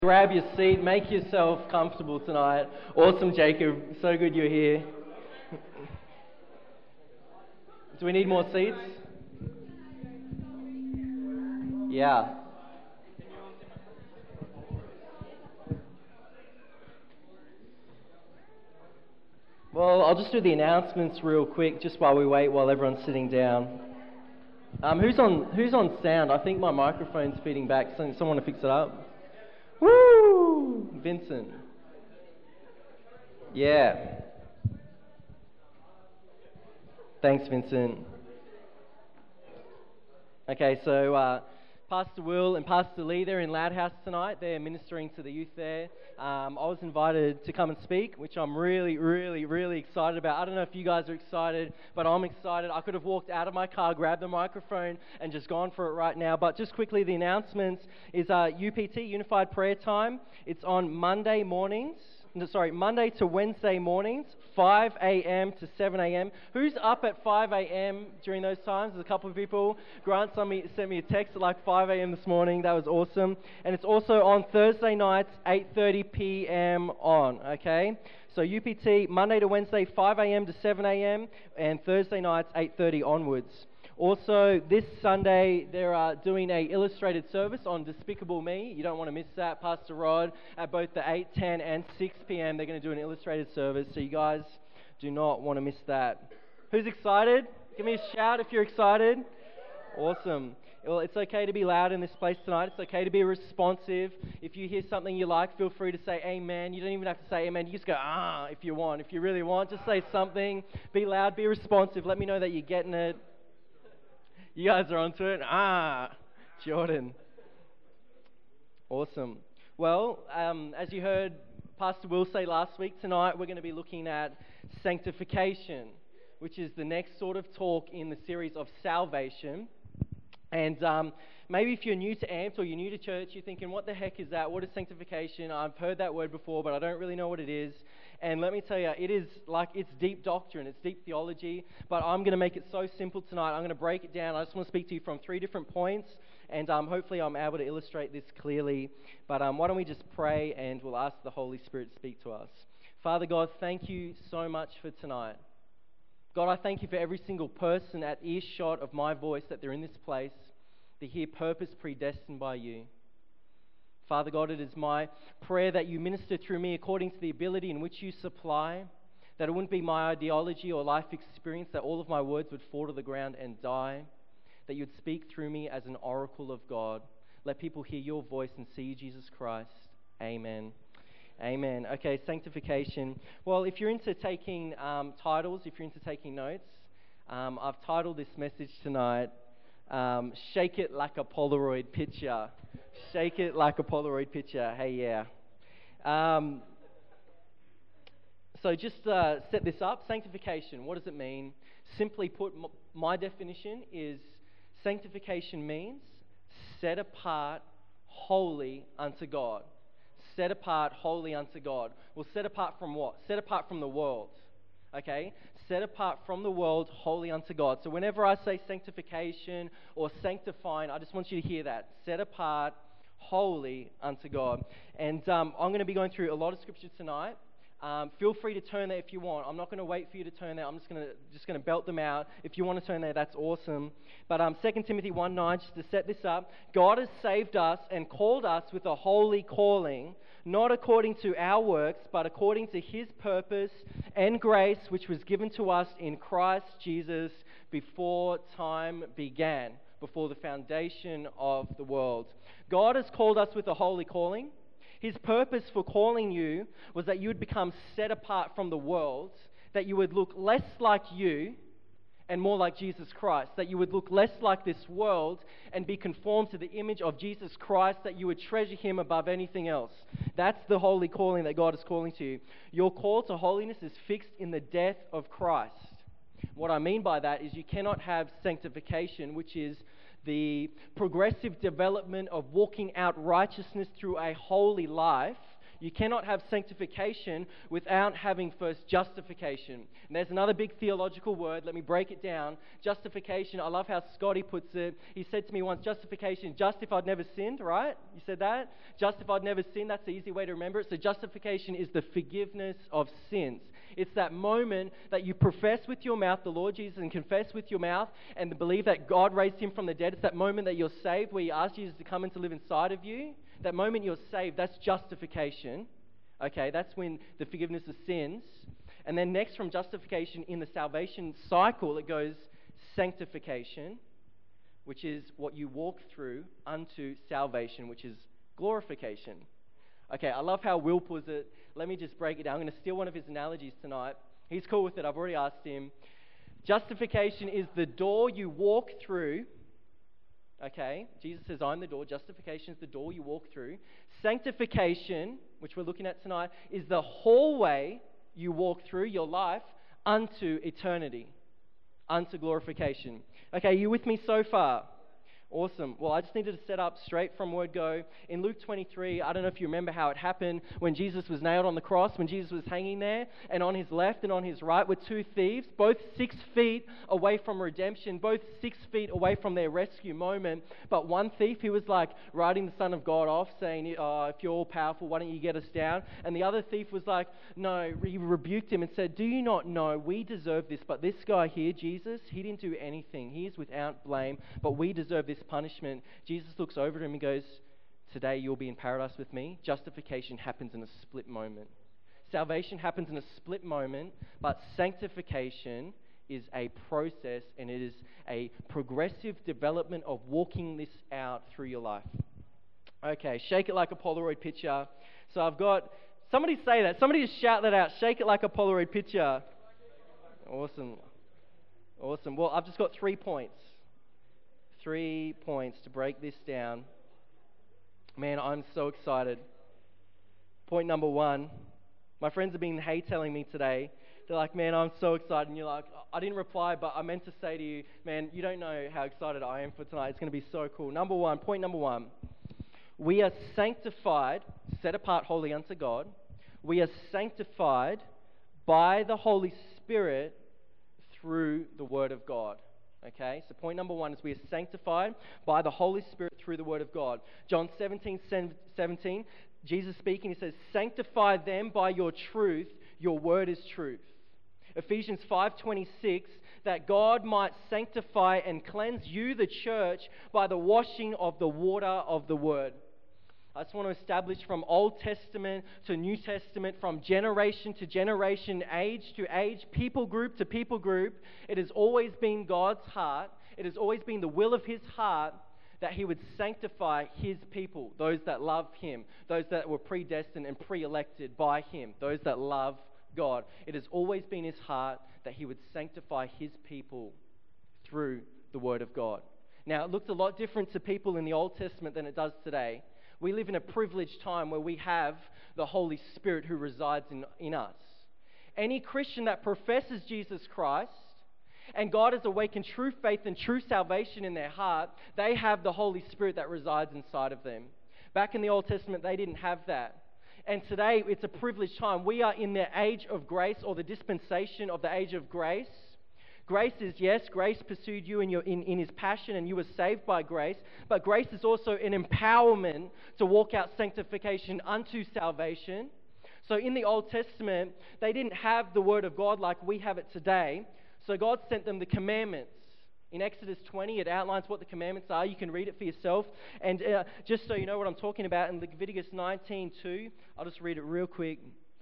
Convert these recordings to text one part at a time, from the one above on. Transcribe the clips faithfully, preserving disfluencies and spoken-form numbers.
Grab your seat, make yourself comfortable tonight. Awesome, Jacob. So good you're here. Do we need more seats? Yeah. Well, I'll just do the announcements real quick, just while we wait, while everyone's sitting down. Um, who's on Who's on sound? I think my microphone's feeding back. So someone to fix it up. Woo! Vincent. Yeah. Thanks, Vincent. Okay, so uh, Pastor Will and Pastor Lee, they're in Loud House tonight. They're ministering to the youth there. Um, I was invited to come and speak, which I'm really, really, really excited about. I don't know if you guys are excited, but I'm excited. I could have walked out of my car, grabbed the microphone, and just gone for it right now. But just quickly, the announcements is uh, U P T, Unified Prayer Time. It's on Monday mornings. No, sorry, Monday to Wednesday mornings, five a.m. to seven a.m. Who's up at five a.m. during those times? There's a couple of people. Grant sent me, sent me a text at like five a.m. this morning. That was awesome. And it's also on Thursday nights, eight thirty p.m. on, okay? So U P T, Monday to Wednesday, five a.m. to seven a.m. and Thursday nights, eight thirty onwards. Also, this Sunday, they're uh, doing a illustrated service on Despicable Me. You don't want to miss that. Pastor Rod, at both the eight, ten, and six p.m., they're going to do an illustrated service, so you guys do not want to miss that. Who's excited? Give me a shout if you're excited. Awesome. Well, it's okay to be loud in this place tonight. It's okay to be responsive. If you hear something you like, feel free to say amen. You don't even have to say amen. You just go, ah, if you want. If you really want, just say something. Be loud, be responsive. Let me know that you're getting it. You guys are onto it. Ah, Jordan. Awesome. Well, um, as you heard Pastor Will say last week, tonight we're going to be looking at sanctification, which is the next sort of talk in the series of salvation. And um, maybe if you're new to A M P T or you're new to church, you're thinking, what the heck is that? What is sanctification? I've heard that word before, but I don't really know what it is. And let me tell you, it is like, it's deep doctrine, it's deep theology, but I'm going to make it so simple tonight. I'm going to break it down. I just want to speak to you from three different points, and um, hopefully I'm able to illustrate this clearly. But um, why don't we just pray, and we'll ask the Holy Spirit to speak to us. Father God, thank you so much for tonight. God, I thank you for every single person at earshot of my voice, that they're in this place, to hear purpose predestined by you. Father God, it is my prayer that you minister through me according to the ability in which you supply, that it wouldn't be my ideology or life experience, that all of my words would fall to the ground and die, that you would speak through me as an oracle of God. Let people hear your voice and see you, Jesus Christ. Amen. Amen. Okay, sanctification. Well, if you're into taking um, titles, if you're into taking notes, um, I've titled this message tonight, um, Shake It Like a Polaroid Picture. Shake it like a Polaroid picture. Hey, yeah. Um, so just uh, set this up. Sanctification, what does it mean? Simply put, m- my definition is sanctification means set apart, holy unto God. Set apart, holy unto God. Well, set apart from what? Set apart from the world. Okay? Set apart from the world, holy unto God. So whenever I say sanctification or sanctifying, I just want you to hear that. Set apart, holy unto God. And um, I'm going to be going through a lot of scripture tonight. Um, feel free to turn there if you want. I'm not going to wait for you to turn there. I'm just going to just going to belt them out. If you want to turn there, that's awesome. But um, Second Timothy one nine, just to set this up, God has saved us and called us with a holy calling, not according to our works, but according to his purpose and grace, which was given to us in Christ Jesus before time began, before the foundation of the world. God has called us with a holy calling. His purpose for calling you was that you would become set apart from the world, that you would look less like you and more like Jesus Christ, that you would look less like this world and be conformed to the image of Jesus Christ, that you would treasure him above anything else. That's the holy calling that God is calling to you. Your call to holiness is fixed in the death of Christ. What I mean by that is you cannot have sanctification, which is the progressive development of walking out righteousness through a holy life. You cannot have sanctification without having first justification. And there's another big theological word. Let me break it down. Justification. I love how Scotty puts it. He said to me once, justification, just if I'd never sinned, right? You said that? Just if I'd never sinned. That's the easy way to remember it. So justification is the forgiveness of sins. It's that moment that you profess with your mouth the Lord Jesus and confess with your mouth and believe that God raised him from the dead. It's that moment that you're saved, where you ask Jesus to come and to live inside of you. That moment you're saved, that's justification. Okay, that's when the forgiveness of sins. And then next from justification in the salvation cycle, it goes sanctification, which is what you walk through unto salvation, which is glorification. Okay, I love how Will puts it. Let me just break it down. I'm going to steal one of his analogies tonight. He's cool with it. I've already asked him. Justification is the door you walk through. Okay, Jesus says, I'm the door. Justification is the door you walk through. Sanctification, which we're looking at tonight, is the hallway you walk through your life unto eternity, unto glorification. Okay, you with me so far? Awesome. Well, I just needed to set up straight from word go. In Luke twenty-three, I don't know if you remember how it happened when Jesus was nailed on the cross, when Jesus was hanging there, and on his left and on his right were two thieves, both six feet away from redemption, both six feet away from their rescue moment. But one thief, he was like writing the Son of God off, saying, oh, if you're all powerful, why don't you get us down? And the other thief was like, no, he rebuked him and said, do you not know we deserve this? But this guy here, Jesus, he didn't do anything. He is without blame, but we deserve this punishment. Jesus looks over to him and goes, today you'll be in paradise with me. Justification happens in a split moment. Salvation happens in a split moment, but sanctification is a process, and it is a progressive development of walking this out through your life. Okay, shake it like a Polaroid picture. So I've got, somebody say that. Somebody just shout that out. Shake it like a Polaroid picture. Awesome. Awesome. Well, I've just got three points. Three points to break this down. Man, I'm so excited. Point number one. My friends have been hate-telling me today. They're like, man, I'm so excited. And you're like, I didn't reply, but I meant to say to you, man, you don't know how excited I am for tonight. It's going to be so cool. Number one, point number one. We are sanctified, set apart wholly unto God. We are sanctified by the Holy Spirit through the Word of God. Okay, so point number one is we are sanctified by the Holy Spirit through the Word of God. John seventeen seventeen, Jesus speaking, he says, sanctify them by your truth, your word is truth. Ephesians five twenty-six, that God might sanctify and cleanse you, the church, by the washing of the water of the Word. I just want to establish from Old Testament to New Testament, from generation to generation, age to age, people group to people group, it has always been God's heart, it has always been the will of His heart that He would sanctify His people, those that love Him, those that were predestined and pre-elected by Him, those that love God. It has always been His heart that He would sanctify His people through the Word of God. Now, it looked a lot different to people in the Old Testament than it does today. We live in a privileged time where we have the Holy Spirit who resides in, in us. Any Christian that professes Jesus Christ and God has awakened true faith and true salvation in their heart, they have the Holy Spirit that resides inside of them. Back in the Old Testament, they didn't have that. And today, it's a privileged time. We are in the age of grace, or the dispensation of the age of grace. Grace is, yes, grace pursued you in, your, in, in His passion and you were saved by grace. But grace is also an empowerment to walk out sanctification unto salvation. So in the Old Testament, they didn't have the Word of God like we have it today. So God sent them the commandments. In Exodus twenty, it outlines what the commandments are. You can read it for yourself. And uh, just so you know what I'm talking about, in Leviticus nineteen two, I'll just read it real quick.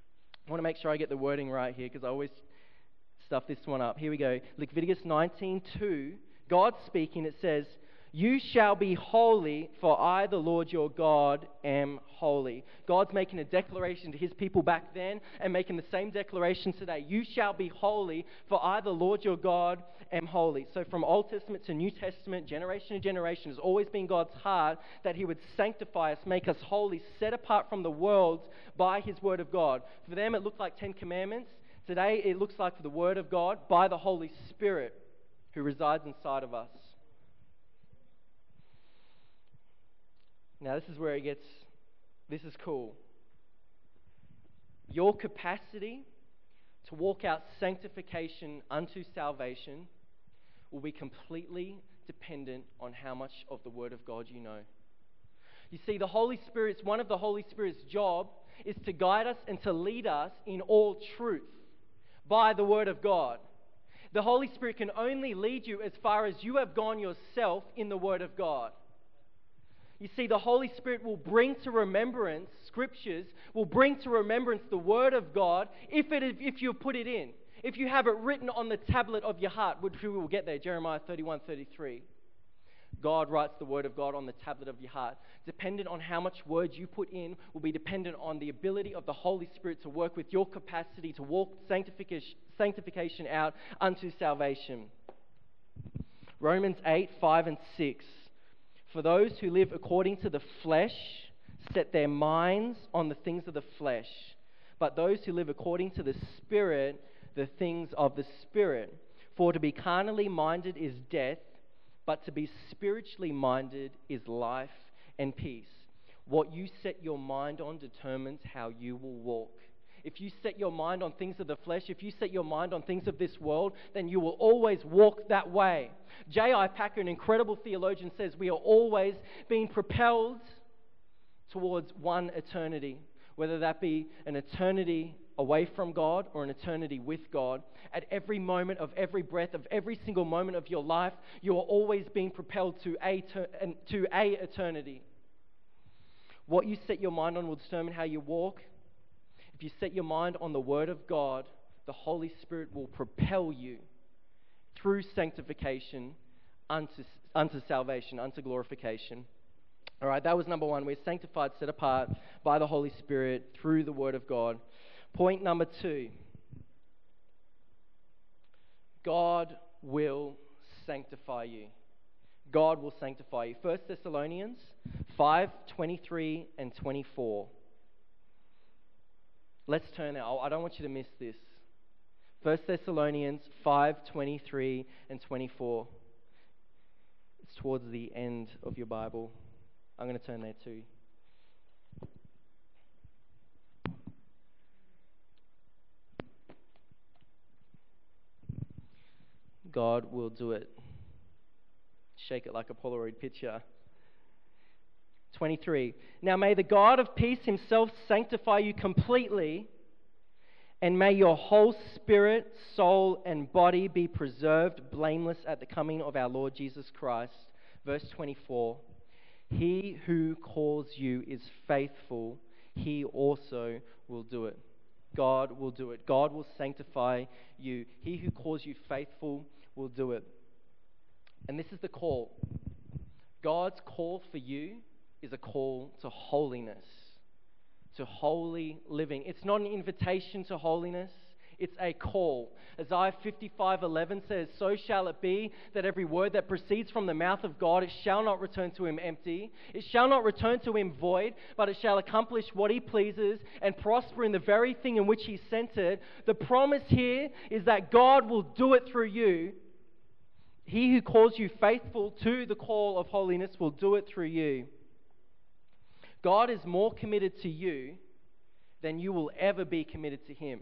I want to make sure I get the wording right here because I always stuff this one up. Here we go. Leviticus nineteen two, God speaking, it says, you shall be holy, for I, the Lord your God, am holy. God's making a declaration to His people back then and making the same declaration today. You shall be holy, for I, the Lord your God, am holy. So from Old Testament to New Testament, generation to generation, has always been God's heart that He would sanctify us, make us holy, set apart from the world by His Word of God. For them, it looked like Ten Commandments. Today, it looks like for the Word of God by the Holy Spirit who resides inside of us. Now, this is where it gets, this is cool. Your capacity to walk out sanctification unto salvation will be completely dependent on how much of the Word of God you know. You see, the Holy Spirit's, one of the Holy Spirit's job is to guide us and to lead us in all truth by the Word of God. The Holy Spirit can only lead you as far as you have gone yourself in the Word of God. You see, the Holy Spirit will bring to remembrance Scriptures, will bring to remembrance the Word of God if it if you put it in. If you have it written on the tablet of your heart, which we will get there, Jeremiah thirty-one thirty-three. God writes the Word of God on the tablet of your heart. Dependent on how much word you put in will be dependent on the ability of the Holy Spirit to work with your capacity to walk sanctification, sanctification out unto salvation. Romans eight, five and six. For those who live according to the flesh set their minds on the things of the flesh, but those who live according to the Spirit, the things of the Spirit. For to be carnally minded is death, but to be spiritually minded is life and peace. What you set your mind on determines how you will walk. If you set your mind on things of the flesh, if you set your mind on things of this world, then you will always walk that way. J I Packer, an incredible theologian, says we are always being propelled towards one eternity, whether that be an eternity away from God or an eternity with God. At every moment of every breath of every single moment of your life, you are always being propelled to a, to a eternity. What you set your mind on will determine how you walk. If you set your mind on the Word of God, the Holy Spirit will propel you through sanctification unto, unto salvation, unto glorification. All right, that was number one. We're sanctified, set apart by the Holy Spirit through the Word of God. Point number two. God will sanctify you. God will sanctify you. First Thessalonians five, twenty-three and twenty-four. Let's turn there. I don't want you to miss this. First Thessalonians five, twenty-three and twenty-four. It's towards the end of your Bible. I'm going to turn there too. God will do it. Shake it like a Polaroid picture. twenty-three. Now may the God of peace himself sanctify you completely, and may your whole spirit, soul, and body be preserved blameless at the coming of our Lord Jesus Christ. Verse twenty-four. He who calls you is faithful. He also will do it. God will do it. God will sanctify you. He who calls you faithful will do it. And this is the call. God's call for you is a call to holiness, to holy living. It's not an invitation to holiness. It's a call. Isaiah fifty-five eleven says, "So shall it be that every word that proceeds from the mouth of God, it shall not return to him empty. It shall not return to him void, but it shall accomplish what he pleases and prosper in the very thing in which he sent it." The promise here is that God will do it through you. He who calls you faithful to the call of holiness will do it through you. God is more committed to you than you will ever be committed to him.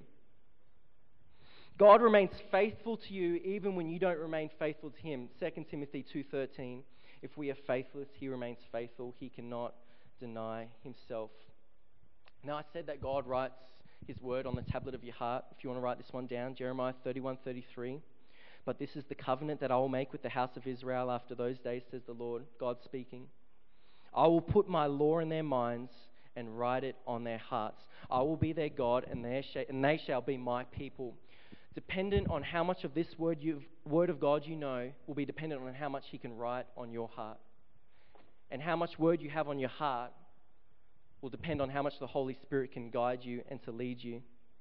God remains faithful to you even when you don't remain faithful to him. Second Timothy two thirteen. If we are faithless, he remains faithful. He cannot deny himself. Now I said that God writes his word on the tablet of your heart. If you want to write this one down, Jeremiah thirty-one thirty-three. But this is the covenant that I will make with the house of Israel after those days, says the Lord, God speaking. I will put my law in their minds and write it on their hearts. I will be their God, and they shall, and they shall be my people. Dependent on how much of this word, you've, word of God you know will be dependent on how much he can write on your heart. And how much word you have on your heart will depend on how much the Holy Spirit can guide you and to lead you.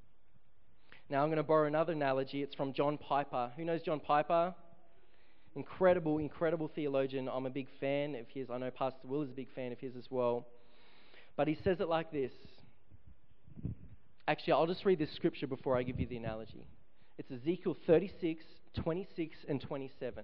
Now I'm going to borrow another analogy. It's from John Piper. Who knows John Piper? Incredible, incredible theologian. I'm a big fan of his. I know Pastor Will is a big fan of his as well. But he says it like this. Actually, I'll just read this scripture before I give you the analogy. It's Ezekiel thirty-six, twenty-six and twenty-seven.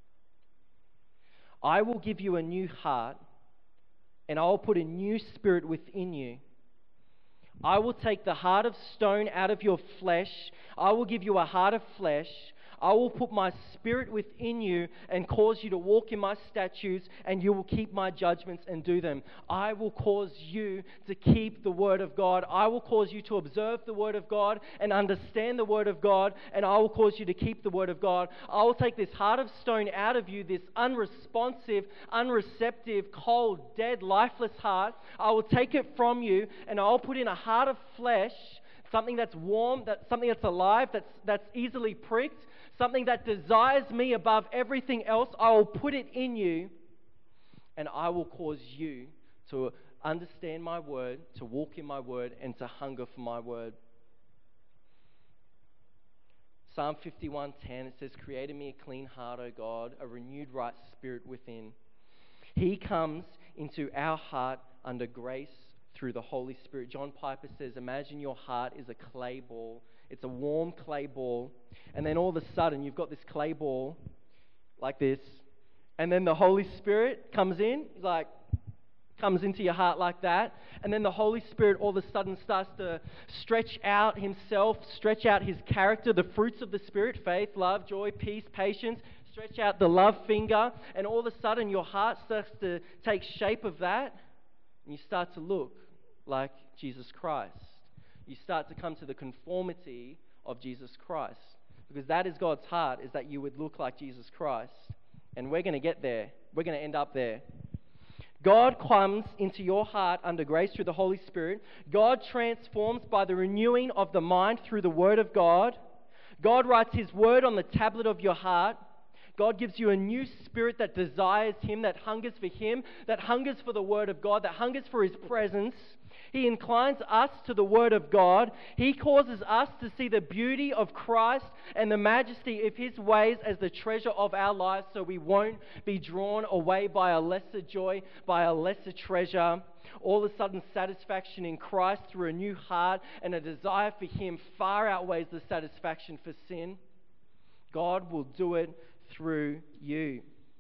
I will give you a new heart, and I will put a new spirit within you. I will take the heart of stone out of your flesh. I will give you a heart of flesh. I will put my spirit within you and cause you to walk in my statutes, and you will keep my judgments and do them. I will cause you to keep the word of God. I will cause you to observe the word of God and understand the word of God, and I will cause you to keep the word of God. I will take this heart of stone out of you, this unresponsive, unreceptive, cold, dead, lifeless heart. I will take it from you, and I will put in a heart of flesh, something that's warm, that, something that's alive, that's, that's easily pricked, something that desires me above everything else. I will put it in you, and I will cause you to understand my word, to walk in my word, and to hunger for my word. Psalm fifty-one ten, it says, "Create in me a clean heart, O God, a renewed right spirit within." He comes into our heart under grace through the Holy Spirit. John Piper says, imagine your heart is a clay ball. It's a warm clay ball. And then all of a sudden, you've got this clay ball like this. And then the Holy Spirit comes in. He's like, comes into your heart like that. And then the Holy Spirit all of a sudden starts to stretch out himself, stretch out his character, the fruits of the Spirit, faith, love, joy, peace, patience. Stretch out the love finger. And all of a sudden, your heart starts to take shape of that. And you start to look like Jesus Christ. You start to come to the conformity of Jesus Christ. Because that is God's heart, is that you would look like Jesus Christ. And we're going to get there. We're going to end up there. God comes into your heart under grace through the Holy Spirit. God transforms by the renewing of the mind through the Word of God. God writes His Word on the tablet of your heart. God gives you a new spirit that desires Him, that hungers for Him, that hungers for the Word of God, that hungers for His presence. He inclines us to the Word of God. He causes us to see the beauty of Christ and the majesty of His ways as the treasure of our lives, so we won't be drawn away by a lesser joy, by a lesser treasure. All of a sudden, satisfaction in Christ through a new heart and a desire for Him far outweighs the satisfaction for sin. God will do it through you.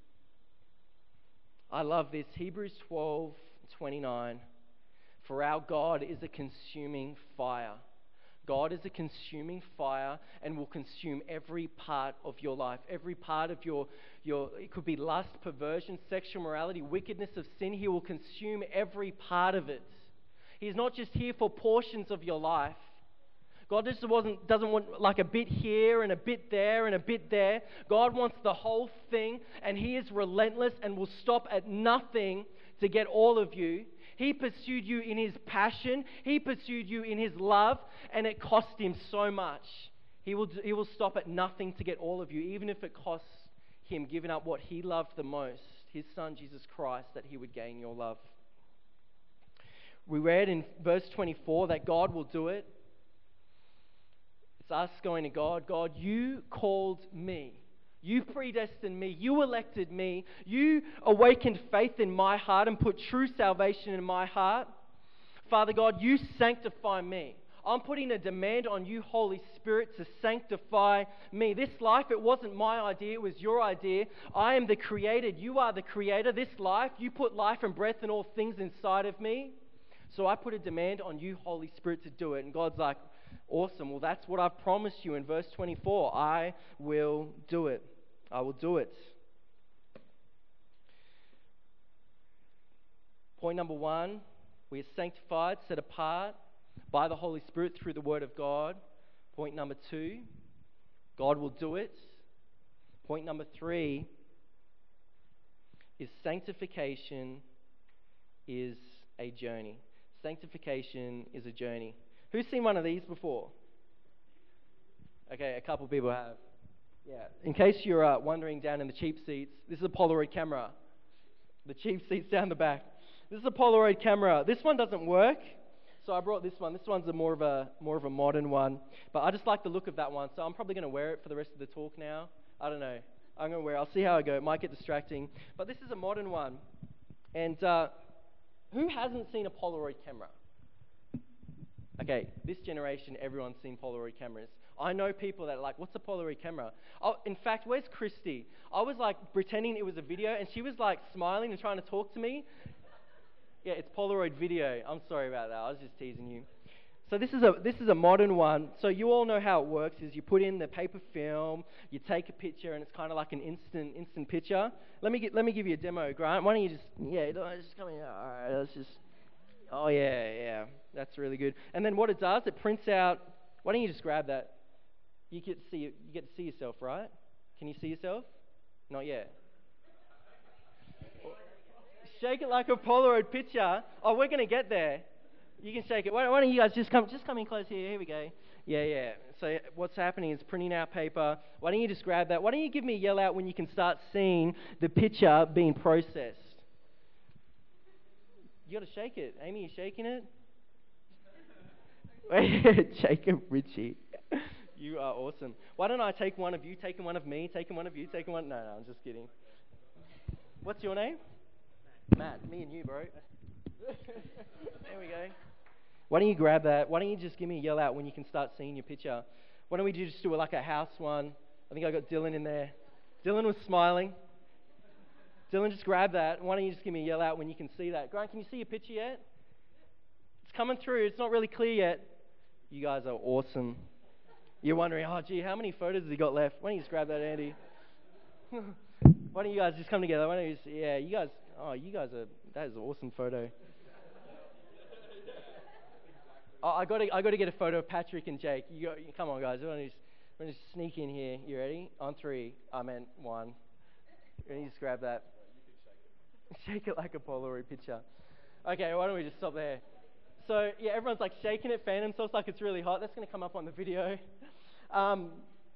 I love this. Hebrews twelve twenty-nine. For our God is a consuming fire. God is a consuming fire and will consume every part of your life, every part of your, your, it could be lust, perversion, sexual morality, wickedness of sin. He will consume every part of it. He's not just here for portions of your life. God just wasn't, doesn't want like a bit here and a bit there and a bit there. God wants the whole thing, and He is relentless and will stop at nothing to get all of you. He pursued you in His passion. He pursued you in His love, and it cost Him so much. He will, he will stop at nothing to get all of you, even if it costs Him giving up what He loved the most, His Son, Jesus Christ, that He would gain your love. We read in verse twenty-four that God will do it. It's us going to God. God, you called me. You predestined me. You elected me. You awakened faith in my heart and put true salvation in my heart. Father God, you sanctify me. I'm putting a demand on you, Holy Spirit, to sanctify me. This life, it wasn't my idea. It was your idea. I am the created. You are the creator. This life, you put life and breath and all things inside of me. So I put a demand on you, Holy Spirit, to do it. And God's like, awesome. Well, that's what I've promised you in verse twenty-four. I will do it. I will do it. Point number one, we are sanctified, set apart by the Holy Spirit through the Word of God. Point number two, God will do it. Point number three is sanctification is a journey. Sanctification is a journey. Who's seen one of these before? Okay, a couple people have. Yeah. In case you're uh, wondering, down in the cheap seats, this is a Polaroid camera. The cheap seats down the back. This is a Polaroid camera. This one doesn't work, so I brought this one. This one's a more of a more of a modern one, but I just like the look of that one, so I'm probably going to wear it for the rest of the talk now. I don't know. I'm going to wear it. I'll see how I go. It might get distracting, but this is a modern one. And uh, who hasn't seen a Polaroid camera? Okay, this generation, everyone's seen Polaroid cameras. I know people that are like, what's a Polaroid camera? Oh, in fact, where's Christy? I was like pretending it was a video, and she was like smiling and trying to talk to me. Yeah, it's Polaroid video. I'm sorry about that. I was just teasing you. So this is a this is a modern one. So you all know how it works: is you put in the paper film, you take a picture, and it's kind of like an instant instant picture. Let me get, let me give you a demo, Grant. Why don't you just yeah, just come here. All right, let's just. Oh yeah, yeah, that's really good. And then what it does, it prints out. Why don't you just grab that? You get to see you get to see yourself, right? Can you see yourself? Not yet. Shake it like a Polaroid picture. Oh, we're gonna get there. You can shake it. Why, why don't you guys just come just come in close here? Here we go. Yeah, yeah. So what's happening is printing out paper. Why don't you just grab that? Why don't you give me a yell out when you can start seeing the picture being processed? You got to shake it. Amy, you shaking it? Shake it, Richie. You are awesome. Why don't I take one of you, taking one of me, taking one of you, taking one... No, no, I'm just kidding. What's your name? Matt. Matt. Me and you, bro. There we go. Why don't you grab that? Why don't you just give me a yell out when you can start seeing your picture? Why don't we do just do like a house one? I think I got Dylan in there. Dylan was smiling. Dylan, just grab that. Why don't you just give me a yell out when you can see that? Grant, can you see your picture yet? It's coming through. It's not really clear yet. You guys are awesome. You're wondering, oh, gee, how many photos has he got left? Why don't you just grab that, Andy? Why don't you guys just come together? Why don't you just, yeah, you guys, oh, you guys are, that is an awesome photo. Oh, I got to, I got to get a photo of Patrick and Jake. You got, come on, guys. We're going to just sneak in here. You ready? On three. I meant one. Can you just grab that? Shake it like a Polaroid picture. Okay, why don't we just stop there? So, yeah, everyone's like shaking it, fanning themselves like it's really hot. That's going to come up on the video. Um,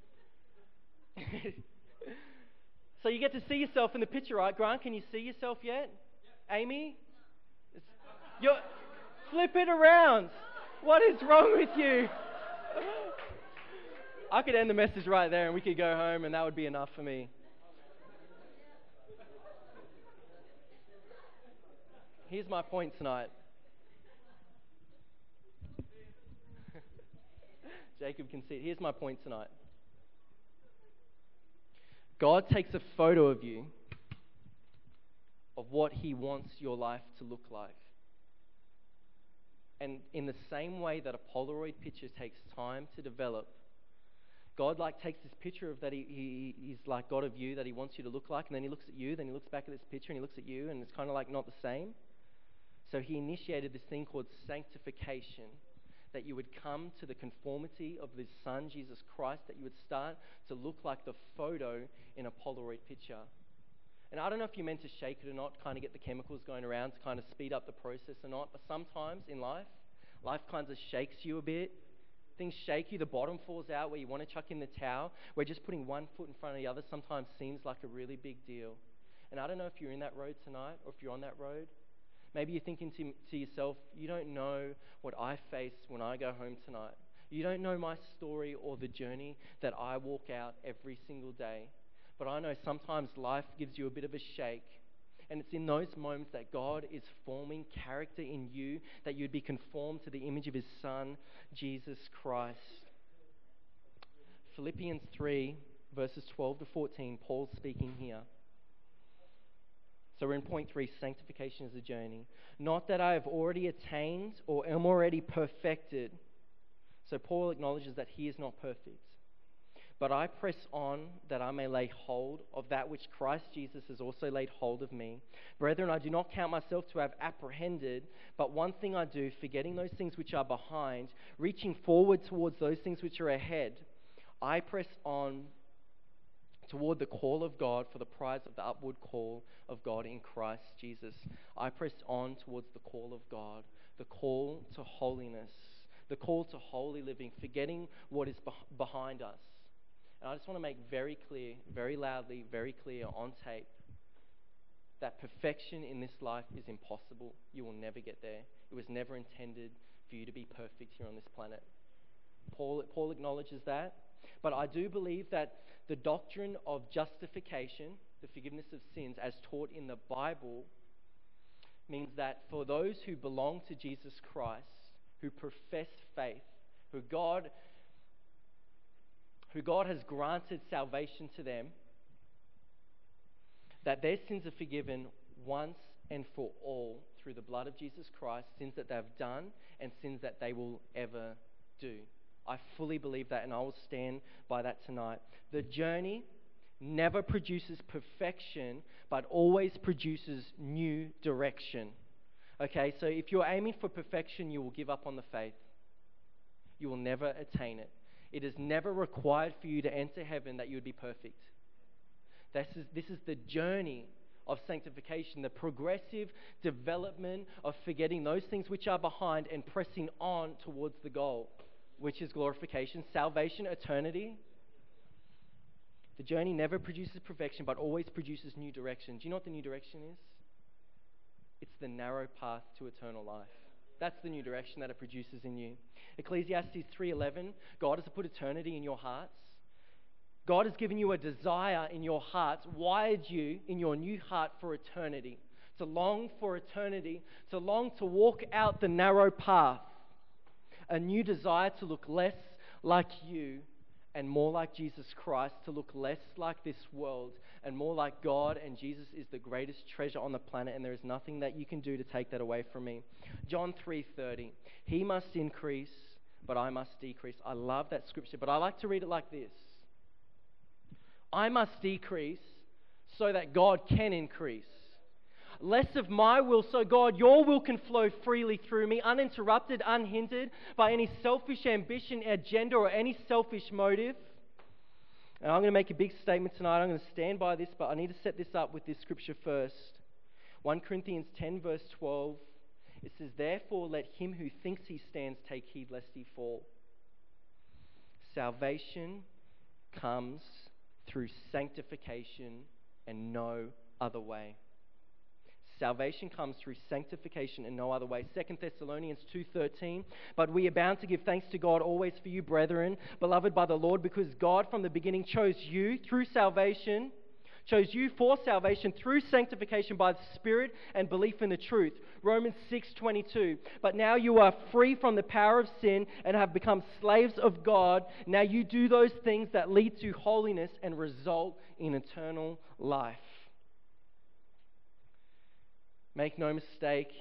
so you get to see yourself in the picture, right? Grant, can you see yourself yet? Yep. Amy? It's, you're, flip it around. What is wrong with you? I could end the message right there and we could go home and that would be enough for me. Here's my point tonight. Jacob can see it. Here's my point tonight. God takes a photo of you of what he wants your life to look like. And in the same way that a Polaroid picture takes time to develop, God like takes this picture of that he, he he's like God of you that he wants you to look like, and then he looks at you, then he looks back at this picture and he looks at you, and it's kind of like not the same. So he initiated this thing called sanctification, that you would come to the conformity of his Son, Jesus Christ, that you would start to look like the photo in a Polaroid picture. And I don't know if you're meant to shake it or not, kind of get the chemicals going around to kind of speed up the process or not, but sometimes in life, life kind of shakes you a bit. Things shake you, the bottom falls out where you want to chuck in the towel, where just putting one foot in front of the other sometimes seems like a really big deal. And I don't know if you're in that road tonight or if you're on that road. Maybe you're thinking to, to yourself, you don't know what I face when I go home tonight. You don't know my story or the journey that I walk out every single day. But I know sometimes life gives you a bit of a shake. And it's in those moments that God is forming character in you, that you'd be conformed to the image of his Son, Jesus Christ. Philippians three, verses twelve to fourteen, Paul's speaking here. So we're in point three, sanctification is a journey. Not that I have already attained or am already perfected. So Paul acknowledges that he is not perfect. But I press on that I may lay hold of that which Christ Jesus has also laid hold of me. Brethren, I do not count myself to have apprehended, but one thing I do, forgetting those things which are behind, reaching forward towards those things which are ahead, I press on toward the call of God for the prize of the upward call of God in Christ Jesus. I press on towards the call of God, the call to holiness, the call to holy living, forgetting what is beh- behind us. And I just want to make very clear, very loudly, very clear on tape, that perfection in this life is impossible. You will never get there. It was never intended for you to be perfect here on this planet. Paul, Paul acknowledges that. But I do believe that the doctrine of justification, the forgiveness of sins, as taught in the Bible, means that for those who belong to Jesus Christ, who profess faith, who God, who God has granted salvation to them, that their sins are forgiven once and for all through the blood of Jesus Christ, sins that they've done and sins that they will ever do. I fully believe that, and I will stand by that tonight. The journey never produces perfection, but always produces new direction. Okay, so if you're aiming for perfection, you will give up on the faith. You will never attain it. It is never required for you to enter heaven that you would be perfect. This is, this is the journey of sanctification, the progressive development of forgetting those things which are behind and pressing on towards the goal, which is glorification, salvation, eternity. The journey never produces perfection, but always produces new direction. Do you know what the new direction is? It's the narrow path to eternal life. That's the new direction that it produces in you. Ecclesiastes three eleven, God has put eternity in your hearts. God has given you a desire in your hearts, wired you in your new heart for eternity, to long for eternity, to long to walk out the narrow path. A new desire to look less like you and more like Jesus Christ, to look less like this world and more like God, and Jesus is the greatest treasure on the planet, and there is nothing that you can do to take that away from me. John three thirty, He must increase, but I must decrease. I love that scripture, but I like to read it like this. I must decrease so that God can increase. Less of my will, so God, your will can flow freely through me, uninterrupted, unhindered by any selfish ambition, agenda, or any selfish motive. And I'm going to make a big statement tonight. I'm going to stand by this, but I need to set this up with this scripture first. First Corinthians ten, verse twelve. It says, therefore, let him who thinks he stands take heed lest he fall. Salvation comes through sanctification and no other way. Salvation comes through sanctification and no other way. Second Thessalonians two thirteen, but we are bound to give thanks to God always for you, brethren, beloved by the Lord, because God from the beginning chose you through salvation, chose you for salvation through sanctification by the Spirit and belief in the truth. Romans six twenty-two, but now you are free from the power of sin and have become slaves of God. Now you do those things that lead to holiness and result in eternal life. Make no mistake,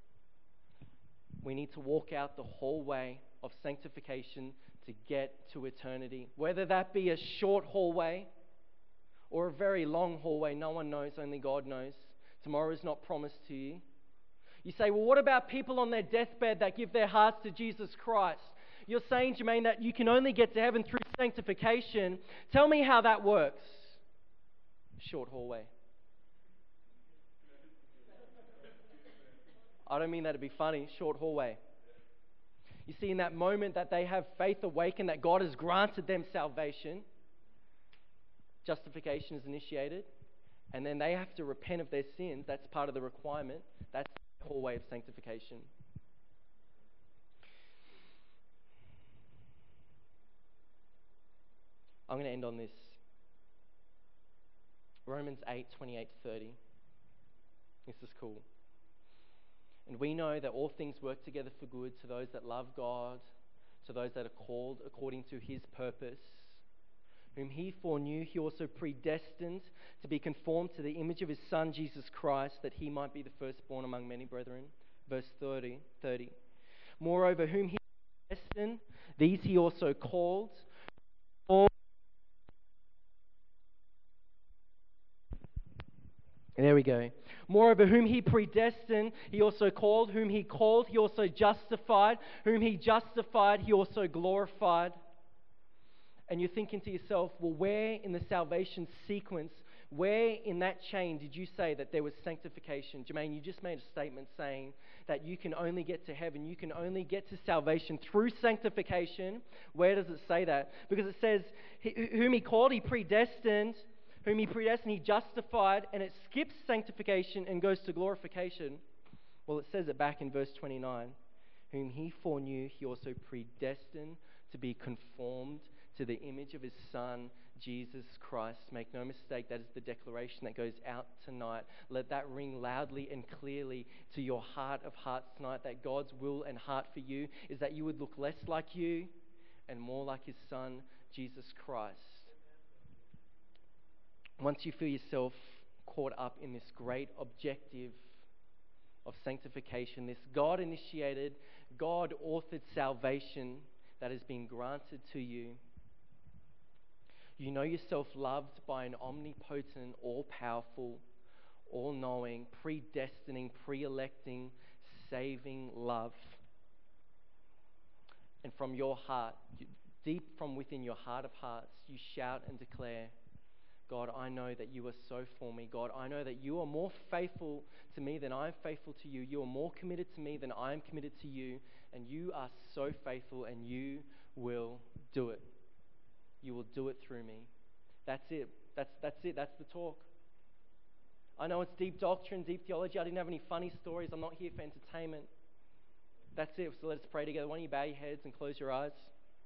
we need to walk out the hallway of sanctification to get to eternity. Whether that be a short hallway or a very long hallway, no one knows, only God knows. Tomorrow is not promised to you. You say, well, what about people on their deathbed that give their hearts to Jesus Christ? You're saying, Jermaine, that you can only get to heaven through sanctification. Tell me how that works. Short hallway. I don't mean that to be funny. Short hallway. You see, in that moment that they have faith awakened, that God has granted them salvation, justification is initiated, and then they have to repent of their sins. That's part of the requirement. That's the hallway of sanctification. I'm going to end on this. Romans eight twenty-eight to thirty. This is cool. And we know that all things work together for good to those that love God, to those that are called according to his purpose. Whom he foreknew, he also predestined to be conformed to the image of his Son, Jesus Christ, that he might be the firstborn among many brethren. Verse thirty. thirty. Moreover, whom he predestined, these he also called. All There we go. Moreover, whom he predestined, he also called. Whom he called, he also justified. Whom he justified, he also glorified. And you're thinking to yourself, well, where in the salvation sequence, where in that chain did you say that there was sanctification? Jermaine, you just made a statement saying that you can only get to heaven, you can only get to salvation through sanctification. Where does it say that? Because it says, whom he called, he predestined. Whom he predestined, he justified, and it skips sanctification and goes to glorification. Well, it says it back in verse twenty-nine. Whom he foreknew, he also predestined to be conformed to the image of his Son, Jesus Christ. Make no mistake, that is the declaration that goes out tonight. Let that ring loudly and clearly to your heart of hearts tonight, that God's will and heart for you is that you would look less like you and more like his Son, Jesus Christ. Once you feel yourself caught up in this great objective of sanctification, this God-initiated, God-authored salvation that has been granted to you. You know yourself loved by an omnipotent, all-powerful, all-knowing, predestining, pre-electing, saving love. And from your heart, deep from within your heart of hearts, you shout and declare, God, I know that you are so for me. God, I know that you are more faithful to me than I am faithful to you. You are more committed to me than I am committed to you. And you are so faithful, and you will do it. You will do it through me. That's it. That's, that's it. That's the talk. I know it's deep doctrine, deep theology. I didn't have any funny stories. I'm not here for entertainment. That's it. So let us pray together. Why don't you bow your heads and close your eyes?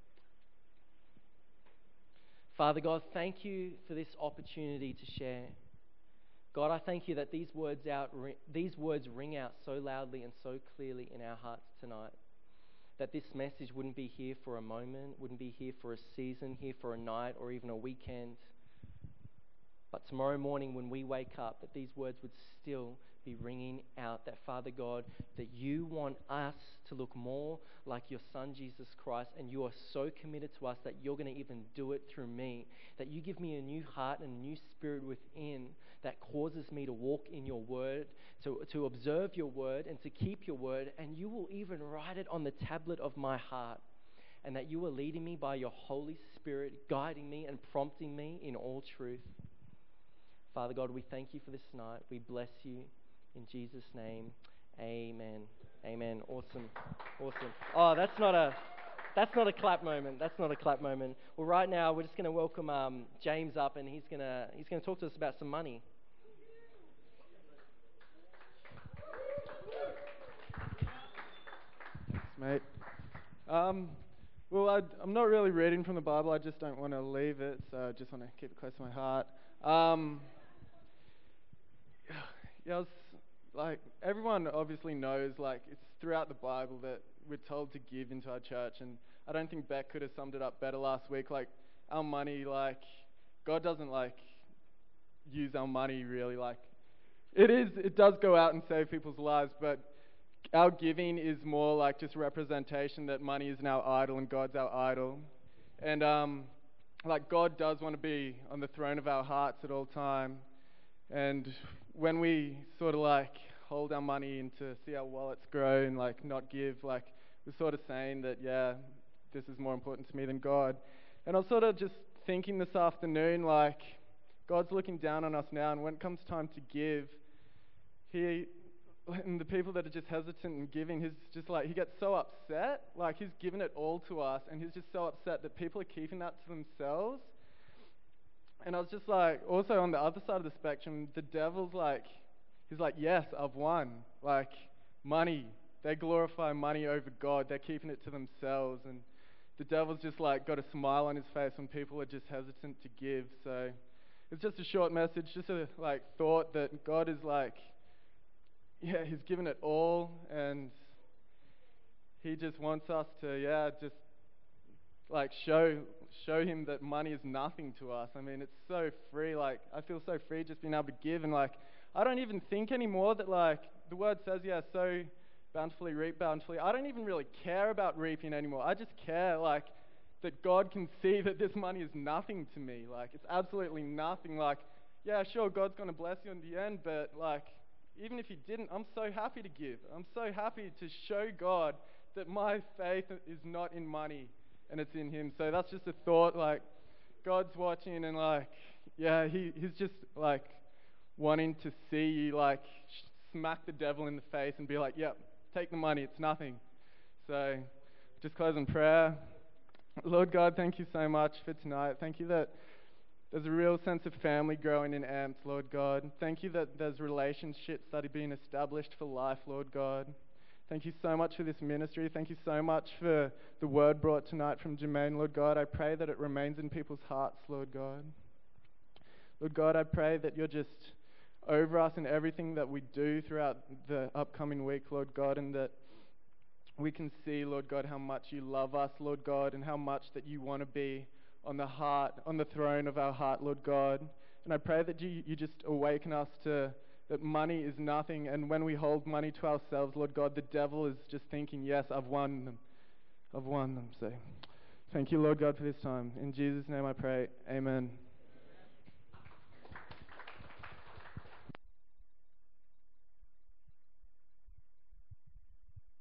Father God, thank you for this opportunity to share. God, I thank you that these words out, these words ring out so loudly and so clearly in our hearts tonight. That this message wouldn't be here for a moment, wouldn't be here for a season, here for a night or even a weekend. But tomorrow morning when we wake up, that these words would still be ringing out, that Father God, that you want us to look more like your Son Jesus Christ, and you are so committed to us that you're going to even do it through me, that you give me a new heart and a new spirit within that causes me to walk in your word, to, to observe your word and to keep your word, and you will even write it on the tablet of my heart, and that you are leading me by your Holy Spirit, guiding me and prompting me in all truth. Father God, we thank you for this night. We bless you. In Jesus' name, amen. Amen. Awesome. Awesome. Oh, that's not a that's not a clap moment. That's not a clap moment. Well, right now we're just going to welcome um, James up, and he's gonna he's gonna talk to us about some money. Thanks, mate. Um, well, I, I'm not really reading from the Bible. I just don't want to leave it, so I just want to keep it close to my heart. Um, yeah, I was, like, everyone obviously knows, like, it's throughout the Bible that we're told to give into our church, and I don't think Beck could have summed it up better last week. Like, our money, like, God doesn't, like, use our money really, like, it is, it does go out and save people's lives, but our giving is more like just representation that money is our idol and God's our idol. And, um, like, God does want to be on the throne of our hearts at all time. And when we sort of, like, hold our money and to see our wallets grow and, like, not give, like, we're sort of saying that, yeah, this is more important to me than God. And I was sort of just thinking this afternoon, like, God's looking down on us now, and when it comes time to give, He, and the people that are just hesitant in giving, he's just like, he gets so upset, like he's given it all to us, and he's just so upset that people are keeping that to themselves. And I was just like, also on the other side of the spectrum, the devil's like, he's like, yes, I've won. Like, money, they glorify money over God, they're keeping it to themselves, and the devil's just like got a smile on his face when people are just hesitant to give. So it's just a short message, just a like thought that God is like, yeah, he's given it all, and he just wants us to, yeah, just like show show him that money is nothing to us. I mean, it's so free. Like, I feel so free just being able to give, and like, I don't even think anymore that like the word says, yeah, sow bountifully, reap bountifully. I don't even really care about reaping anymore. I just care like that God can see that this money is nothing to me. Like, it's absolutely nothing. Like, yeah, sure, God's going to bless you in the end, but like, even if he didn't, I'm so happy to give. I'm so happy to show God that my faith is not in money and it's in him. So that's just a thought, like, God's watching, and like, yeah, he, he's just like wanting to see you like smack the devil in the face and be like, yep, take the money, it's nothing. So just close in prayer. Lord God, thank you so much for tonight. Thank you that there's a real sense of family growing in A M P, Lord God. Thank you that there's relationships that are being established for life, Lord God. Thank you so much for this ministry. Thank you so much for the word brought tonight from Jermaine, Lord God. I pray that it remains in people's hearts, Lord God. Lord God, I pray that you're just over us in everything that we do throughout the upcoming week, Lord God, and that we can see, Lord God, how much you love us, Lord God, and how much that you want to be on the heart, on the throne of our heart, Lord God. And I pray that you, you just awaken us to that money is nothing. And when we hold money to ourselves, Lord God, the devil is just thinking, yes, I've won them. I've won them. So thank you, Lord God, for this time. In Jesus' name I pray. Amen.